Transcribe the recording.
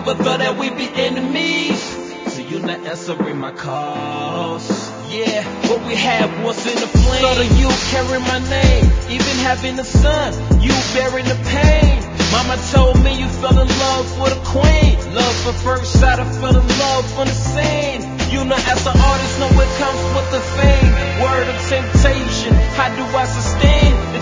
never thought that we'd be enemies. So you're not answering my calls. Yeah, what we had was in the flame. Thought of you carrying my name, even having a son, you bearing the pain. Mama told me you fell in love with a queen. Love for first sight, I fell in love from the scene. You know, as an artist, know it comes with the fame. Word of temptation, how do I sustain the